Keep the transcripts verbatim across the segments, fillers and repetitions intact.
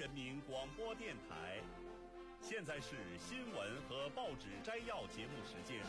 人民广播电台。现在是新闻和报纸摘要节目时间。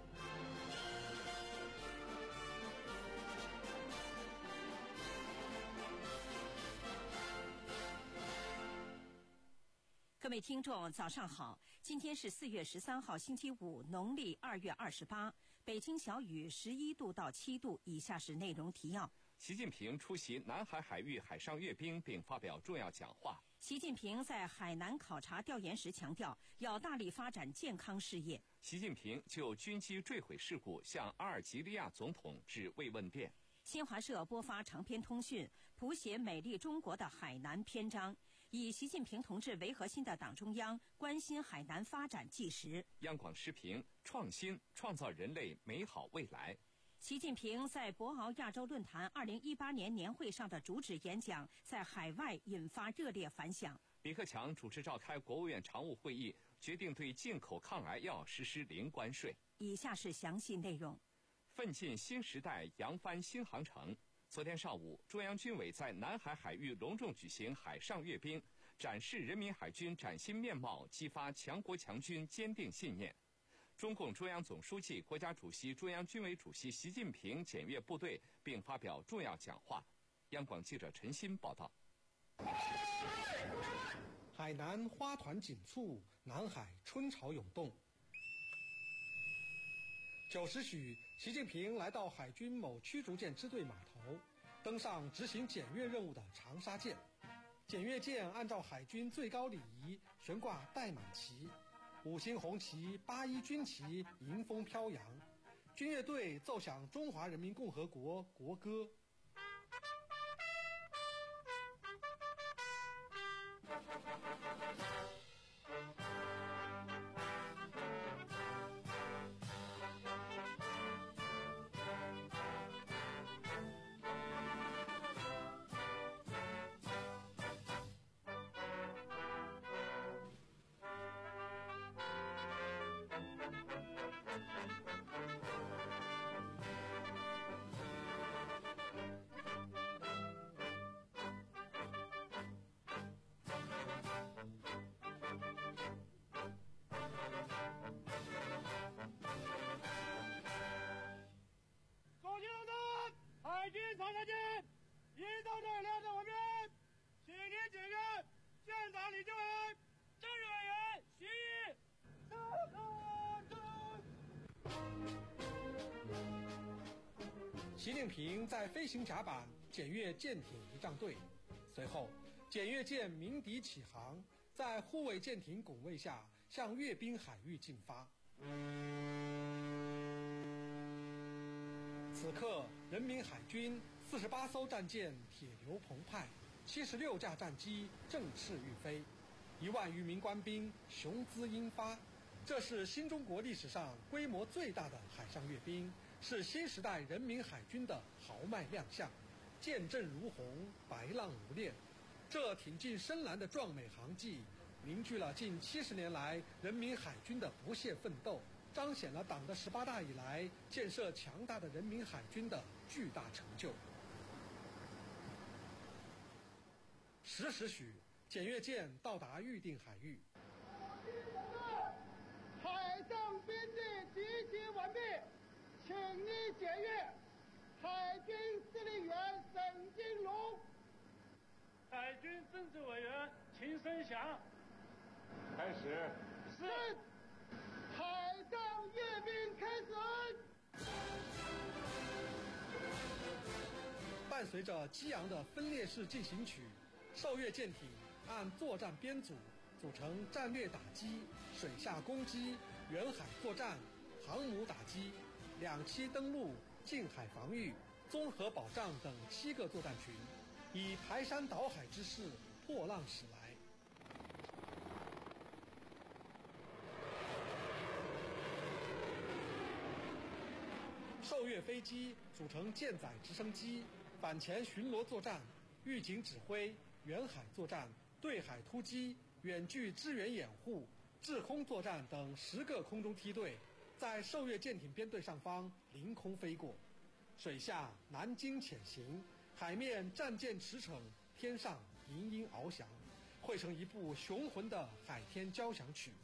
各位听众早上好，今天是四月十三号星期五，农历二月二十八，北京小雨十一度到七度。以下是内容提要。 习近平出席南海海域海上阅兵并发表重要讲话。 习近平在海南考察调研时强调，要大力发展健康事业。 习近平就军机坠毁事故向阿尔及利亚总统致慰问电。 新华社播发长篇通讯，谱写美丽中国的海南篇章，以习近平同志为核心的党中央关心海南发展纪实。 央广时评：创新创造人类美好未来。 习近平在博鳌亚洲论坛二零一八年年会上的主旨演讲在海外引发热烈反响。 李克强主持召开国务院常务会议，决定对进口抗癌药实施零关税。 以下是详细内容。 奋进新时代，扬帆新航程。昨天上午，中央军委在南海海域隆重举行海上阅兵，展示人民海军崭新面貌，激发强国强军坚定信念。中共中央总书记、国家主席、中央军委主席习近平检阅部队，并发表重要讲话。央广记者陈鑫报道。 海南花团锦簇，南海春潮涌动。九时许，习近平来到海军某驱逐舰支队码头，登上执行检阅任务的长沙舰。检阅舰按照海军最高礼仪悬挂带满旗，五星红旗、八一军旗迎风飘扬，军乐队奏响中华人民共和国国歌。 海军长沙舰一到这亮在我边，请您检阅。舰长李政委、政治委员徐毅。 习近平在飞行甲板检阅舰艇仪仗队，随后检阅舰鸣笛起航，在护卫舰艇拱卫下向阅兵海域进发。此刻，人民海军四十八艘战舰铁流澎湃，七十六架战机振翅欲飞，一万余名官兵雄姿英发。这是新中国历史上规模最大的海上阅兵，是新时代人民海军的豪迈亮相。舰阵如虹，白浪如练，这挺进深蓝的壮美航迹，凝聚了近七十年来人民海军的不懈奋斗，彰显了党的十八大以来建设强大的人民海军的巨大成就。十时许，检阅舰到达预定海域。 海上编队集结完毕，请你检阅。海军司令员沈金龙，海军政治委员秦声祥。 开始。 是。海上阅兵开始。 伴随着激昂的分列式进行曲，受阅舰艇按作战编组组成战略打击、水下攻击、远海作战、航母打击、两栖登陆、近海防御、综合保障等七个作战群，以排山倒海之势破浪驶来。受阅飞机组成舰载直升机，反潜巡逻作战、预警指挥、远海作战、对海突击、远距支援掩护、制空作战等十个空中梯队，在受阅舰艇编队上方凌空飞过，水下南京潜行，海面战舰驰骋，天上银鹰翱翔， 汇成一部雄浑的海天交响曲。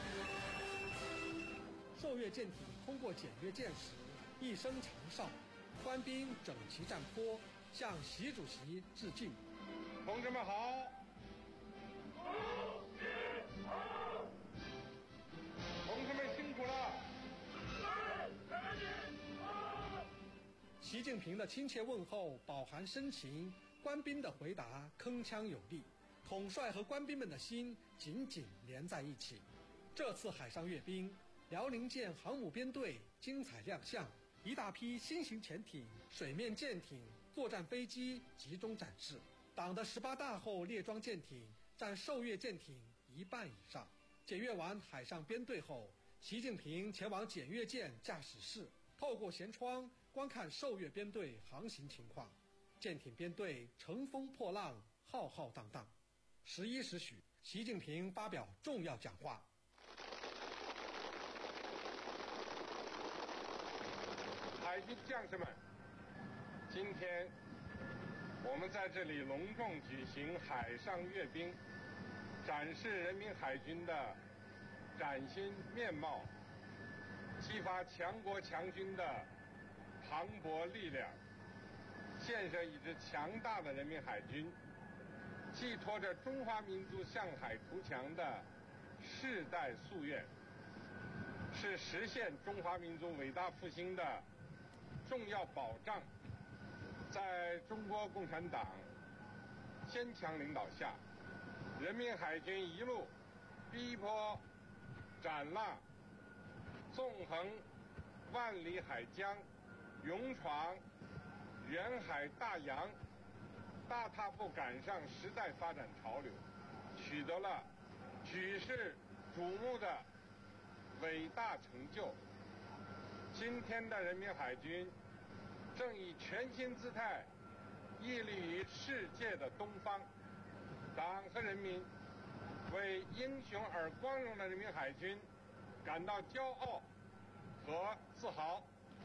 受阅舰艇通过检阅舰时，一声长哨，官兵整齐站坡，向习主席致敬。 同志们好！同志们辛苦了！ 习近平的亲切问候饱含深情，官兵的回答铿锵有力，统帅和官兵们的心紧紧连在一起。这次海上阅兵，辽宁舰航母编队精彩亮相，一大批新型潜艇、水面舰艇、作战飞机集中展示。党的十八大后列装舰艇占受阅舰艇一半以上。检阅完海上编队后，习近平前往检阅舰驾驶室，透过舷窗观看受阅编队航行情况。舰艇编队乘风破浪，浩浩荡荡。十一时许，习近平发表重要讲话。 海军将士们，今天我们在这里隆重举行海上阅兵，展示人民海军的崭新面貌，激发强国强军的磅礴力量，建设一支强大的人民海军，寄托着中华民族向海图强的世代夙愿，是实现中华民族伟大复兴的重要保障。在中国共产党坚强领导下，人民海军一路逼迫斩蜡，纵横万里海疆，勇闯远海大洋，大踏步赶上时代发展潮流，取得了举世瞩目的伟大成就。今天的人民海军正以全新姿态屹立于世界的东方，党和人民为英雄而光荣的人民海军感到骄傲和自豪。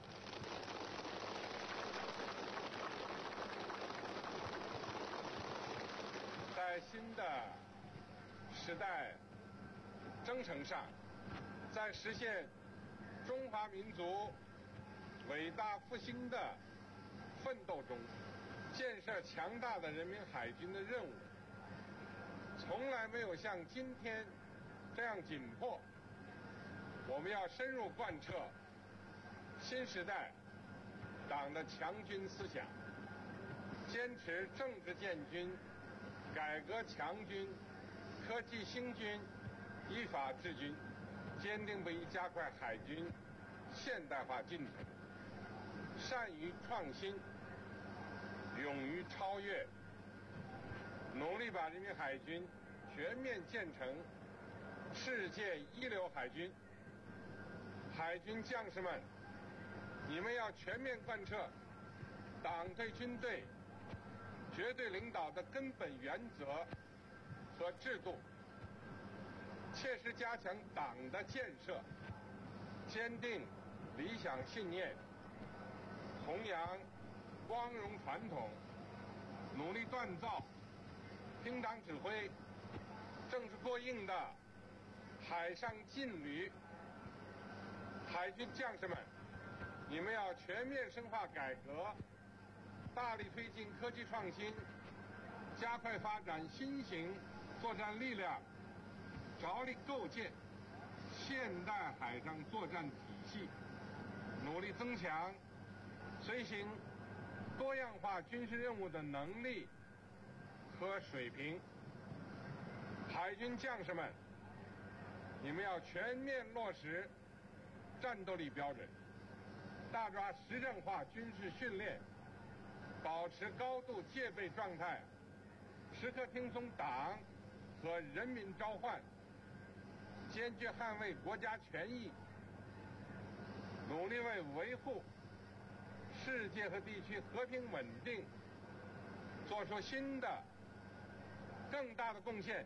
在新的时代征程上，在实现中华民族伟大复兴的奋斗中，建设强大的人民海军的任务从来没有像今天这样紧迫。我们要深入贯彻新时代党的强军思想，坚持政治建军、改革强军、科技兴军、依法治军，坚定不移加快海军现代化进程，善于创新，勇于超越，努力把人民海军全面建成世界一流海军。海军将士们，你们要全面贯彻党对军队绝对领导的根本原则和制度，切实加强党的建设，坚定理想信念，弘扬光荣传统，努力锻造听党指挥、政治过硬的海上劲旅。海军将士们，你们要全面深化改革，大力推进科技创新，加快发展新型作战力量，着力构建现代海上作战体系，努力增强随行多样化军事任务的能力和水平。海军将士们，你们要全面落实战斗力标准，大抓实战化军事训练，保持高度戒备状态，时刻听从党和人民召唤，坚决捍卫国家权益，努力为维护世界和地区和平稳定做出新的更大的贡献。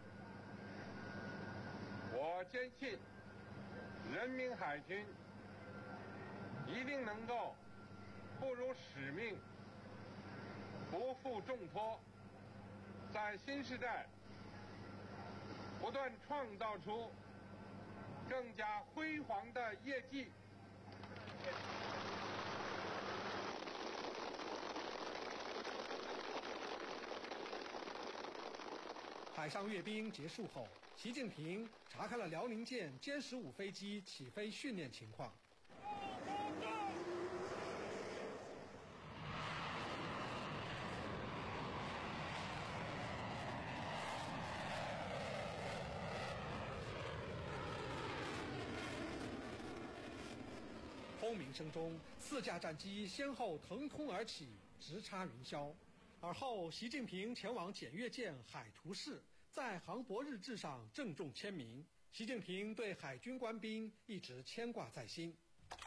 我坚信人民海军一定能够不辱使命，不负重托，在新时代不断创造出更加辉煌的业绩。 海上阅兵结束后，习近平查看了辽宁舰歼十五飞机起飞训练情况。轰鸣声中，四架战机先后腾空而起，直插云霄。而后，习近平前往检阅舰海图式，在航舶日志上郑重签名。习近平对海军官兵一直牵挂在心。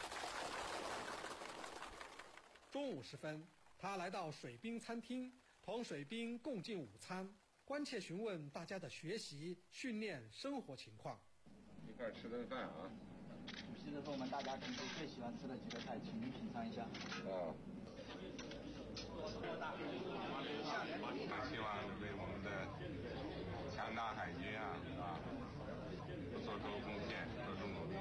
中午时分，他来到水兵餐厅，同水兵共进午餐，关切询问大家的学习、训练、生活情况。 一块吃顿饭啊！ 主席，这是我们大家平时最喜欢吃的几个菜，请您品尝一下。 啊。希望为我们的强大海军啊啊做出贡献，做出努力。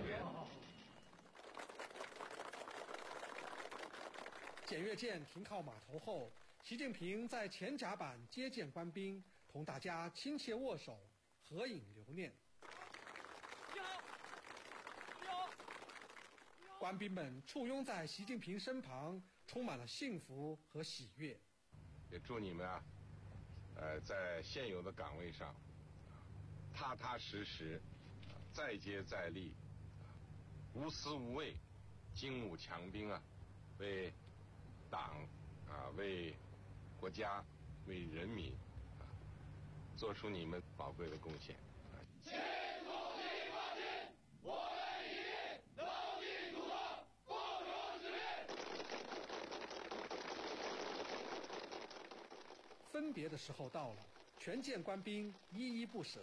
检阅舰停靠码头后，习近平在前甲板接见官兵，同大家亲切握手，合影留念。 你好，你好。 官兵们簇拥在习近平身旁，充满了幸福和喜悦。 也祝你们啊，呃，在现有的岗位上，踏踏实实，再接再厉，无私无畏，精武强兵啊，为党啊，为国家，为人民啊，做出你们宝贵的贡献。 前统一发进，我们一定能力主张，共同使命。 分别的时候到了，全舰官兵依依不舍。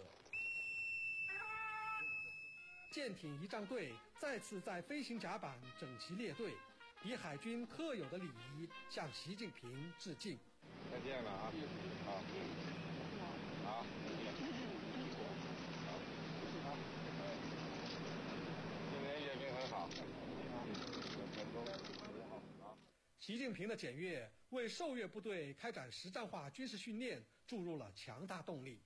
舰艇仪仗队再次在飞行甲板整齐列队，以海军特有的礼仪向习近平致敬。 再见了啊！好，好，今年阅兵很好，成功。 习近平的检阅为受阅部队开展实战化军事训练注入了强大动力。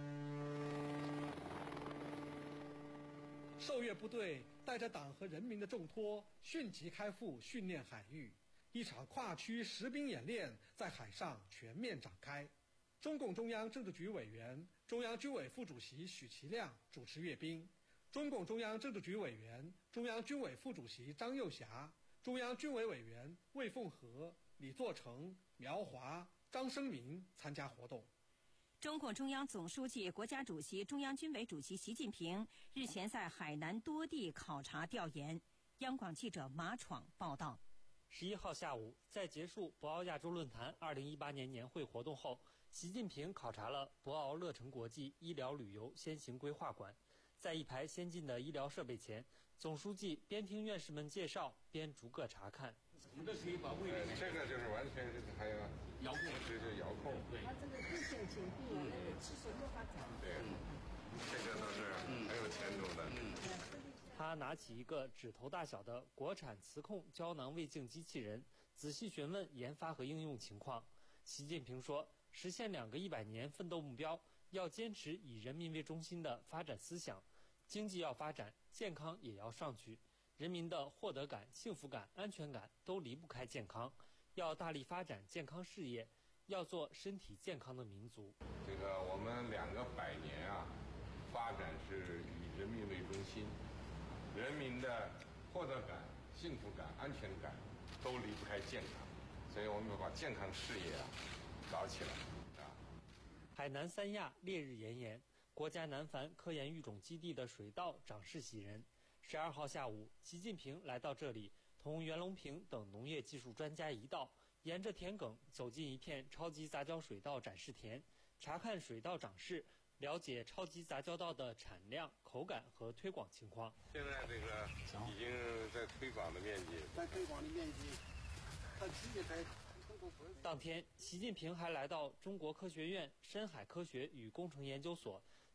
受阅部队带着党和人民的重托，迅即开赴训练海域，一场跨区实兵演练在海上全面展开。中共中央政治局委员、中央军委副主席许其亮主持阅兵，中共中央政治局委员、中央军委副主席张又侠、中央军委委员魏凤和、李作成、苗华、张生民参加活动。 中共中央总书记、国家主席、中央军委主席习近平日前在海南多地考察调研。央广记者马闯报道。 十一号下午，在结束博鳌亚洲论坛二零一八年年会活动后，习近平考察了博鳌乐城国际医疗旅游先行规划馆。在一排先进的医疗设备前，总书记边听院士们介绍，边逐个查看。 呃，这个就是完全是还有遥控，这就遥控。对，它这个更先进，比我们技术更发展。对，这个都是很有前途的。嗯。 他拿起一个指头大小的国产磁控胶囊胃镜机器人，仔细询问研发和应用情况。习近平说，实现两个一百年奋斗目标，要坚持以人民为中心的发展思想，经济要发展，健康也要上去。人民的获得感、幸福感、安全感都离不开健康，要大力发展健康事业，要做身体健康的民族。 这个我们两个百年啊，发展是以人民为中心，人民的获得感、幸福感、安全感都离不开健康，所以我们把健康事业啊搞起来啊。 海南三亚烈日炎炎，国家南繁科研育种基地的水稻长势喜人。十二号下午，习近平来到这里，同袁隆平等农业技术专家一道，沿着田埂走进一片超级杂交水稻展示田，查看水稻长势，了解超级杂交稻的产量、口感和推广情况。 现在这个已经在推广的面积， 在推广的面积，它直接在。 当天，习近平还来到中国科学院深海科学与工程研究所，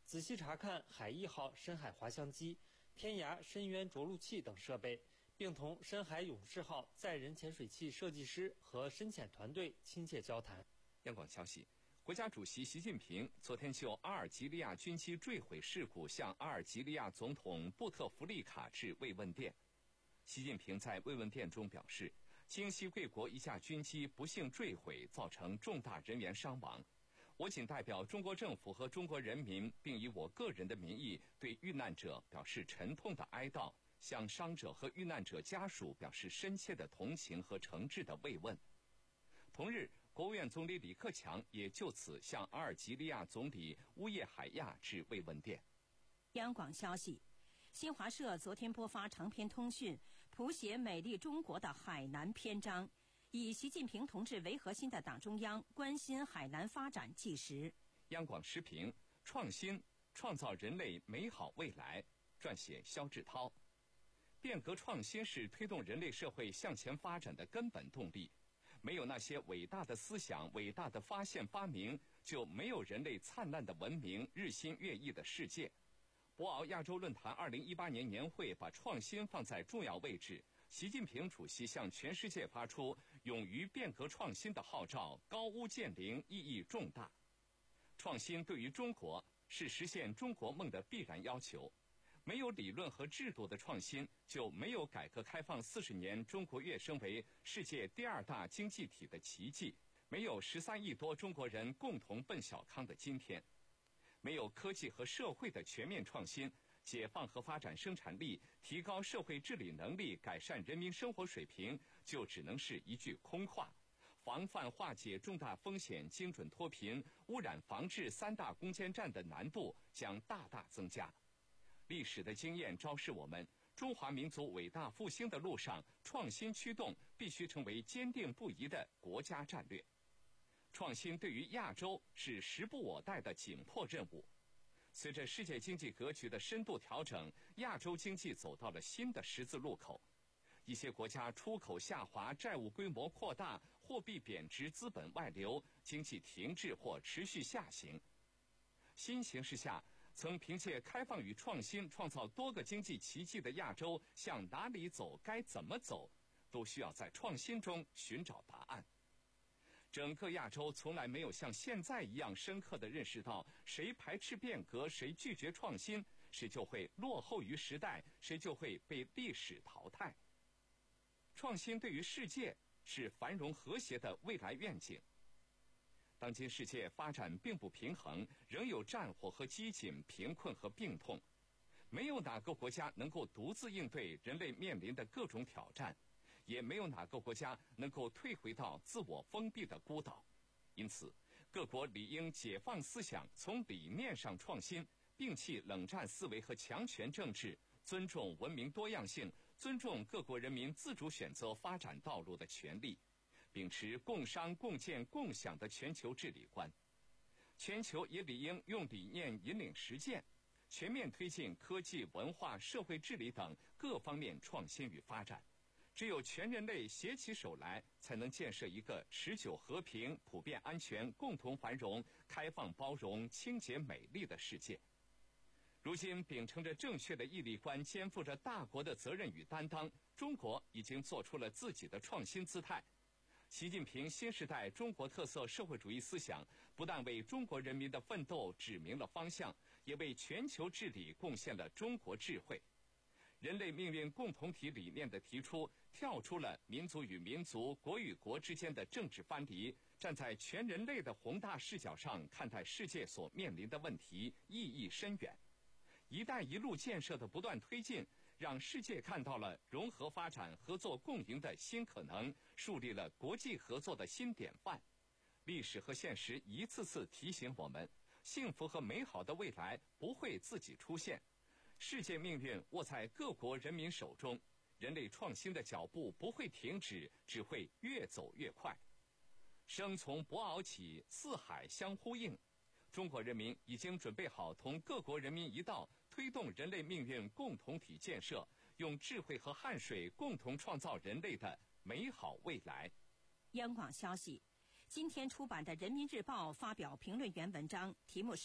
仔细查看海一号深海滑翔机、天涯深渊着陆器等设备，并同深海勇士号载人潜水器设计师和深潜团队亲切交谈。 央广消息，国家主席习近平昨天就阿尔及利亚军机坠毁事故向阿尔及利亚总统布特弗利卡致慰问电。习近平在慰问电中表示，京西贵国一架军机不幸坠毁，造成重大人员伤亡。我谨代表中国政府和中国人民，并以我个人的名义对遇难者表示沉痛的哀悼，向伤者和遇难者家属表示深切的同情和诚挚的慰问。同日，国务院总理李克强也就此向阿尔及利亚总理乌叶海亚致慰问电。 央广消息，新华社昨天播发长篇通讯，谱写美丽中国的海南篇章，以习近平同志为核心的党中央关心海南发展纪实。 央广时评：创新创造人类美好未来，撰写肖志涛。变革创新是推动人类社会向前发展的根本动力。没有那些伟大的思想、伟大的发现发明，就没有人类灿烂的文明、日新月异的世界。博鳌亚洲论坛二零一八年年会把创新放在重要位置，习近平主席向全世界发出勇于变革创新的号召，高屋建瓴，意义重大。创新对于中国是实现中国梦的必然要求。没有理论和制度的创新，就没有改革开放四十年中国跃升为世界第二大经济体的奇迹，没有十三亿多中国人共同奔小康的今天。没有科技和社会的全面创新，解放和发展生产力，提高社会治理能力，改善人民生活水平，就只能是一句空话。防范化解重大风险、精准脱贫、污染防治三大攻坚战的难度将大大增加。历史的经验昭示我们，中华民族伟大复兴的路上，创新驱动必须成为坚定不移的国家战略。创新对于亚洲是时不我待的紧迫任务。随着世界经济格局的深度调整，亚洲经济走到了新的十字路口。一些国家出口下滑，债务规模扩大，货币贬值，资本外流，经济停滞或持续下行。新形势下，曾凭借开放与创新创造多个经济奇迹的亚洲，向哪里走，该怎么走，都需要在创新中寻找答案。整个亚洲从来没有像现在一样深刻地认识到，谁排斥变革，谁拒绝创新，谁就会落后于时代，谁就会被历史淘汰。创新对于世界是繁荣和谐的未来愿景。当今世界发展并不平衡，仍有战火和饥馑、贫困和病痛，没有哪个国家能够独自应对人类面临的各种挑战，也没有哪个国家能够退回到自我封闭的孤岛。因此，各国理应解放思想，从理念上创新，摒弃冷战思维和强权政治，尊重文明多样性，尊重各国人民自主选择发展道路的权利，秉持共商共建共享的全球治理观。全球也理应用理念引领实践，全面推进科技、文化、社会治理等各方面创新与发展。只有全人类携起手来，才能建设一个持久和平、普遍安全、共同繁荣、开放包容、清洁美丽的世界。如今秉承着正确的毅力观，肩负着大国的责任与担当，中国已经做出了自己的创新姿态。习近平新时代中国特色社会主义思想不但为中国人民的奋斗指明了方向，也为全球治理贡献了中国智慧。人类命运共同体理念的提出，跳出了民族与民族、国与国之间的政治藩篱，站在全人类的宏大视角上看待世界所面临的问题，意义深远。一带一路建设的不断推进，让世界看到了融合发展、合作共赢的新可能，树立了国际合作的新典范。历史和现实一次次提醒我们，幸福和美好的未来不会自己出现，世界命运握在各国人民手中，人类创新的脚步不会停止，只会越走越快。生从博鳌起，四海相呼应。中国人民已经准备好同各国人民一道，推动人类命运共同体建设，用智慧和汗水共同创造人类的美好未来。 央广消息，今天出版的《人民日报》发表评论员文章，题目是《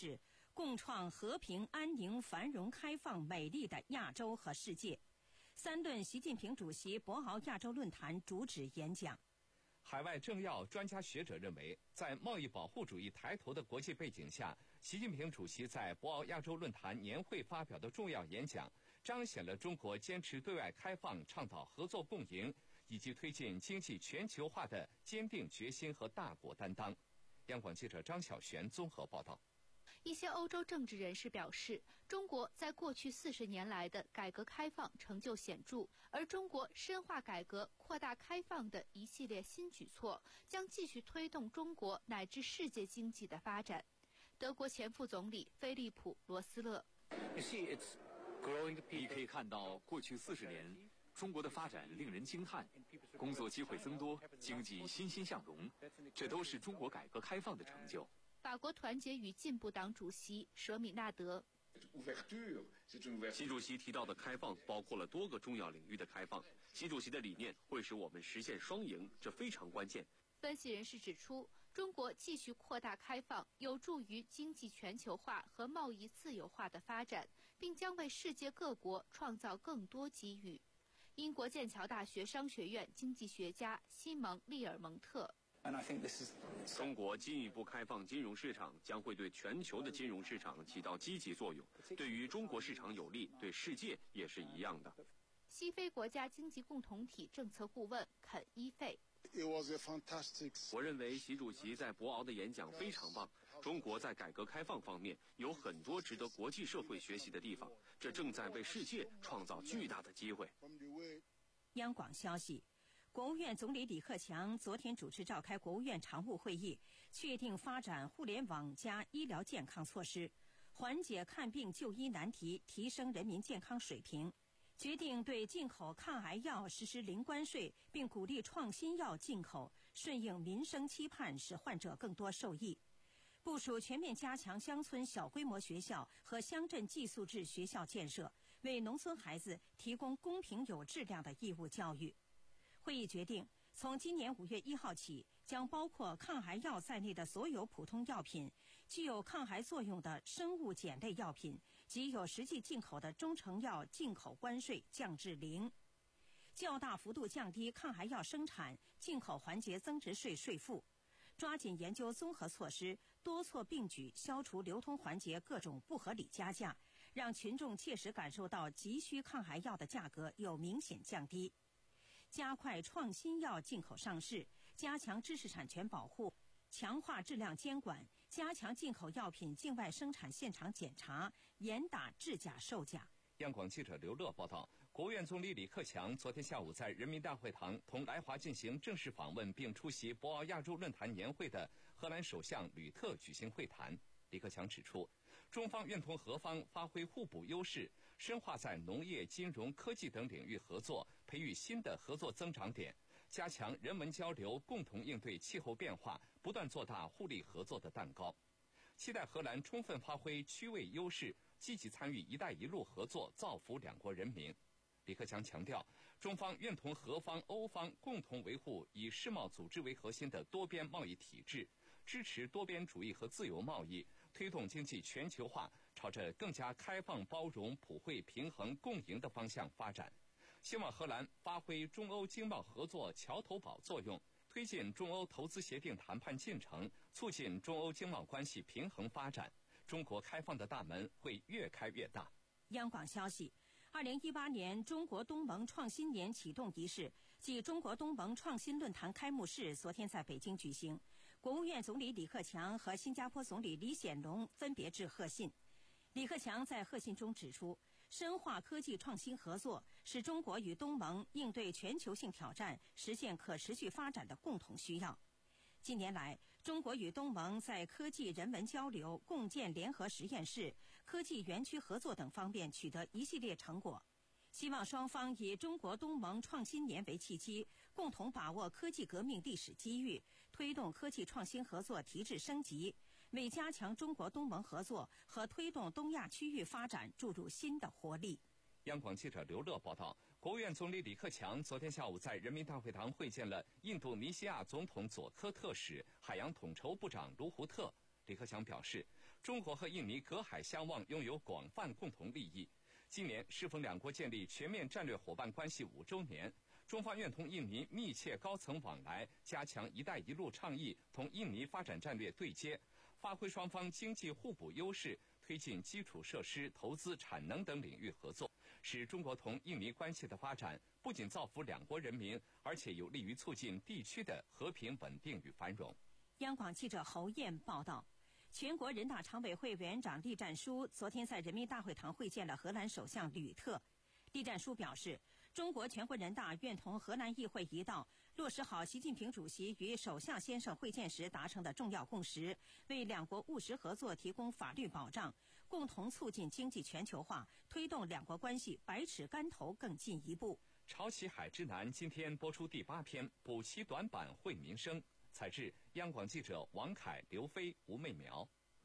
共创和平、安宁、繁荣、开放、美丽的亚洲和世界。三顿习近平主席博鳌亚洲论坛主旨演讲。 海外政要、专家学者认为，在贸易保护主义抬头的国际背景下，习近平主席在博鳌亚洲论坛年会发表的重要演讲，彰显了中国坚持对外开放、倡导合作共赢以及推进经济全球化的坚定决心和大国担当。央广记者张晓璇综合报道。 一些欧洲政治人士表示，中国在过去四十年来的改革开放成就显著，而中国深化改革、扩大开放的一系列新举措，将继续推动中国乃至世界经济的发展。德国前副总理菲利普·罗斯勒， 你可以看到，过去四十年，中国的发展令人惊叹，工作机会增多，经济欣欣向荣，这都是中国改革开放的成就。 法国团结与进步党主席舍米纳德， 习主席提到的开放包括了多个重要领域的开放。习主席的理念会使我们实现双赢，这非常关键。 分析人士指出，中国继续扩大开放，有助于经济全球化和贸易自由化的发展，并将为世界各国创造更多机遇。英国剑桥大学商学院经济学家西蒙·利尔蒙特。 中国进一步开放金融市场，将会对全球的金融市场起到积极作用，对于中国市场有利，对世界也是一样的。 西非国家经济共同体政策顾问肯伊费， 我认为习主席在博鳌的演讲非常棒。中国在改革开放方面有很多值得国际社会学习的地方，这正在为世界创造巨大的机会。 央广消息，国务院总理李克强昨天主持召开国务院常务会议，确定发展互联网加医疗健康措施，缓解看病就医难题，提升人民健康水平。决定对进口抗癌药实施零关税，并鼓励创新药进口，顺应民生期盼，使患者更多受益。部署全面加强乡村小规模学校和乡镇寄宿制学校建设，为农村孩子提供公平有质量的义务教育。会议决定，从今年五月一号起，将包括抗癌药在内的所有普通药品、具有抗癌作用的生物碱类药品及有实际进口的中成药进口关税降至零，较大幅度降低抗癌药生产、进口环节增值税税负，抓紧研究综合措施，多措并举，消除流通环节各种不合理加价，让群众切实感受到急需抗癌药的价格有明显降低。加快创新药进口上市，加强知识产权保护，强化质量监管，加强进口药品境外生产现场检查，严打制假售假。 央广记者刘乐报道，国务院总理李克强昨天下午在人民大会堂同来华进行正式访问并出席博鳌亚洲论坛年会的荷兰首相吕特举行会谈。李克强指出，中方愿同荷方发挥互补优势，深化在农业、金融、科技等领域合作，培育新的合作增长点，加强人文交流，共同应对气候变化，不断做大互利合作的蛋糕。期待荷兰充分发挥区位优势，积极参与“一带一路”合作，造福两国人民。李克强强调，中方愿同荷方、欧方共同维护以世贸组织为核心的多边贸易体制，支持多边主义和自由贸易，推动经济全球化朝着更加开放、包容、普惠、平衡、共赢的方向发展。希望荷兰发挥中欧经贸合作桥头堡作用，推进中欧投资协定谈判进程，促进中欧经贸关系平衡发展。中国开放的大门会越开越大。 央广消息，二零一八年中国东盟创新年启动仪式暨中国东盟创新论坛开幕式昨天在北京举行。国务院总理李克强和新加坡总理李显龙分别致贺信。李克强在贺信中指出，深化科技创新合作是中国与东盟应对全球性挑战、实现可持续发展的共同需要。近年来，中国与东盟在科技人文交流、共建联合实验室、科技园区合作等方面取得一系列成果。希望双方以中国东盟创新年为契机，共同把握科技革命历史机遇，推动科技创新合作提质升级，为加强中国东盟合作和推动东亚区域发展注入新的活力。 央广记者刘乐报道，国务院总理李克强昨天下午在人民大会堂会见了印度尼西亚总统佐科特使、海洋统筹部长卢胡特。李克强表示， 中国和印尼隔海相望，拥有广泛共同利益。今年适逢两国建立全面战略伙伴关系五周年，中方愿同印尼密切高层往来，加强“一带一路”倡议同印尼发展战略对接，发挥双方经济互补优势，推进基础设施、投资、产能等领域合作，使中国同印尼关系的发展不仅造福两国人民，而且有利于促进地区的和平稳定与繁荣。 央广记者侯燕报道。全国人大常委会委员长栗战书昨天在人民大会堂会见了荷兰首相吕特。栗战书表示，中国全国人大愿同荷兰议会一道，落实好习近平主席与首相先生会见时达成的重要共识，为两国务实合作提供法律保障，共同促进经济全球化，推动两国关系百尺竿头更进一步。 潮起海之南今天播出第八篇，补齐短板惠民生。采制央广记者王凯、刘飞、吴媚苗。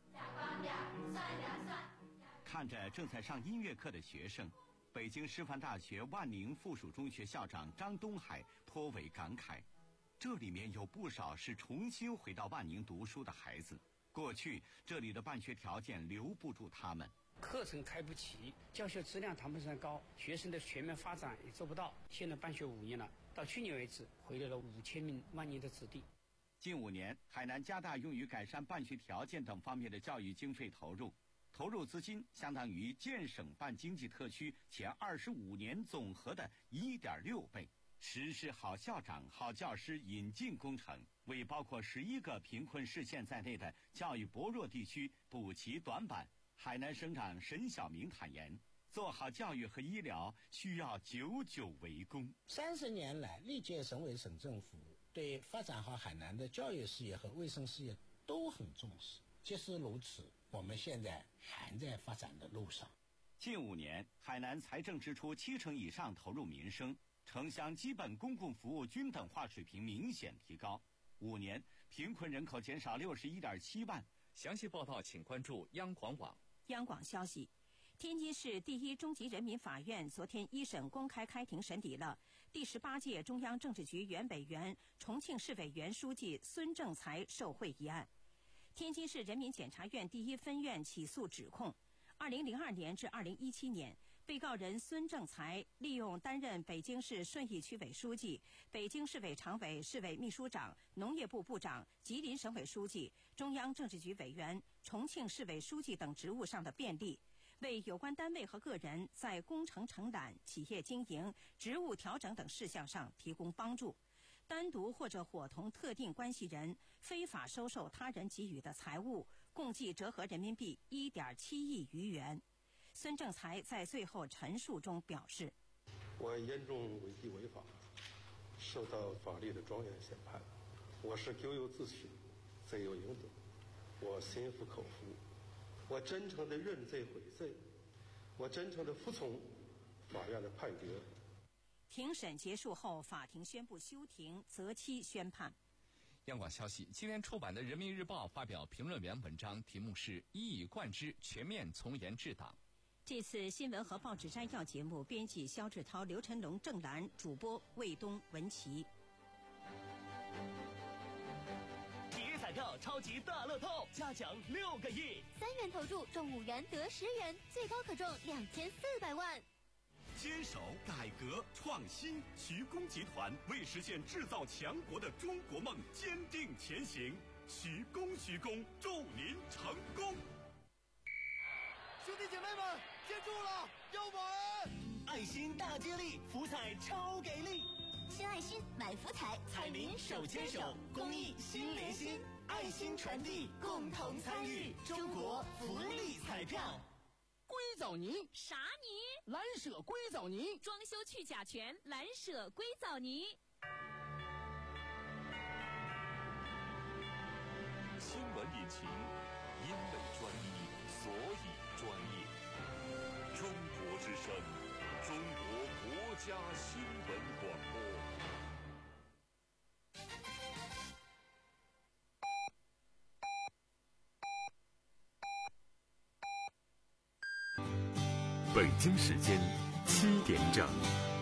看着正在上音乐课的学生，北京师范大学万宁附属中学校长张东海颇为感慨。这里面有不少是重新回到万宁读书的孩子，过去这里的办学条件留不住他们， 课程开不起，教学质量谈不上高，学生的全面发展也做不到。现在办学五年了，到去年为止回来了五千名万宁的子弟。 近五年，海南加大用于改善办学条件等方面的教育经费投入，投入资金相当于建省办经济特区前二十五年总和的 一点六倍。实施好校长、好教师引进工程，为包括十一个贫困市县在内的教育薄弱地区补齐短板。海南省长沈晓明坦言，做好教育和医疗需要久久为功。 三十年来，历届省委省政府对发展好海南的教育事业和卫生事业都很重视。即使如此，我们现在还在发展的路上。 近五年，海南财政支出七成以上投入民生，城乡基本公共服务均等化水平明显提高。五年，贫困人口减少六十一点七万。 详细报道请关注央广网。 央广消息，天津市第一中级人民法院昨天一审公开开庭审理了第十八届中央政治局原委员、重庆市委原书记孙政才受贿一案。天津市人民检察院第一分院起诉指控，二零零二年至二零一七年，被告人孙政才利用担任北京市顺义区委书记、北京市委常委、市委秘书长、农业部部长、吉林省委书记、中央政治局委员、重庆市委书记等职务上的便利，为有关单位和个人在工程承揽、企业经营、职务调整等事项上提供帮助，单独或者伙同特定关系人非法收受他人给予的财物，共计折合人民币 一点七亿余元。孙政才在最后陈述中表示， 我严重违纪违法，受到法律的庄严审判。我是咎由自取，罪有应得，我心服口服，我真诚地认罪悔罪，我真诚地服从法院的判决。 庭审结束后，法庭宣布休庭，择期宣判。 央广消息，今天出版的《人民日报》发表评论员文章，题目是“一以贯之，全面从严治党”。 这次新闻和报纸摘要节目，编辑肖志涛、刘晨龙、郑兰，主播魏东、文琪。 体育彩票超级大乐透，加奖六个亿， 三元投注中五元得十元，最高可中两千四百万。 坚守改革创新，徐工集团为实现制造强国的中国梦坚定前行。徐工徐工，祝您成功！ 兄弟姐妹们，接住了，要玩！爱心大接力，福彩超给力！ 新爱心买福彩，彩民手牵手，公益心连心， 爱心传递，共同参与中国福利彩票。 硅藻泥啥泥？ 蓝舍硅藻泥， 装修去甲醛，蓝舍硅藻泥。 新闻引擎，因为专一，所以专业。中国之声，中国国家新闻广播。 北京时间七点整。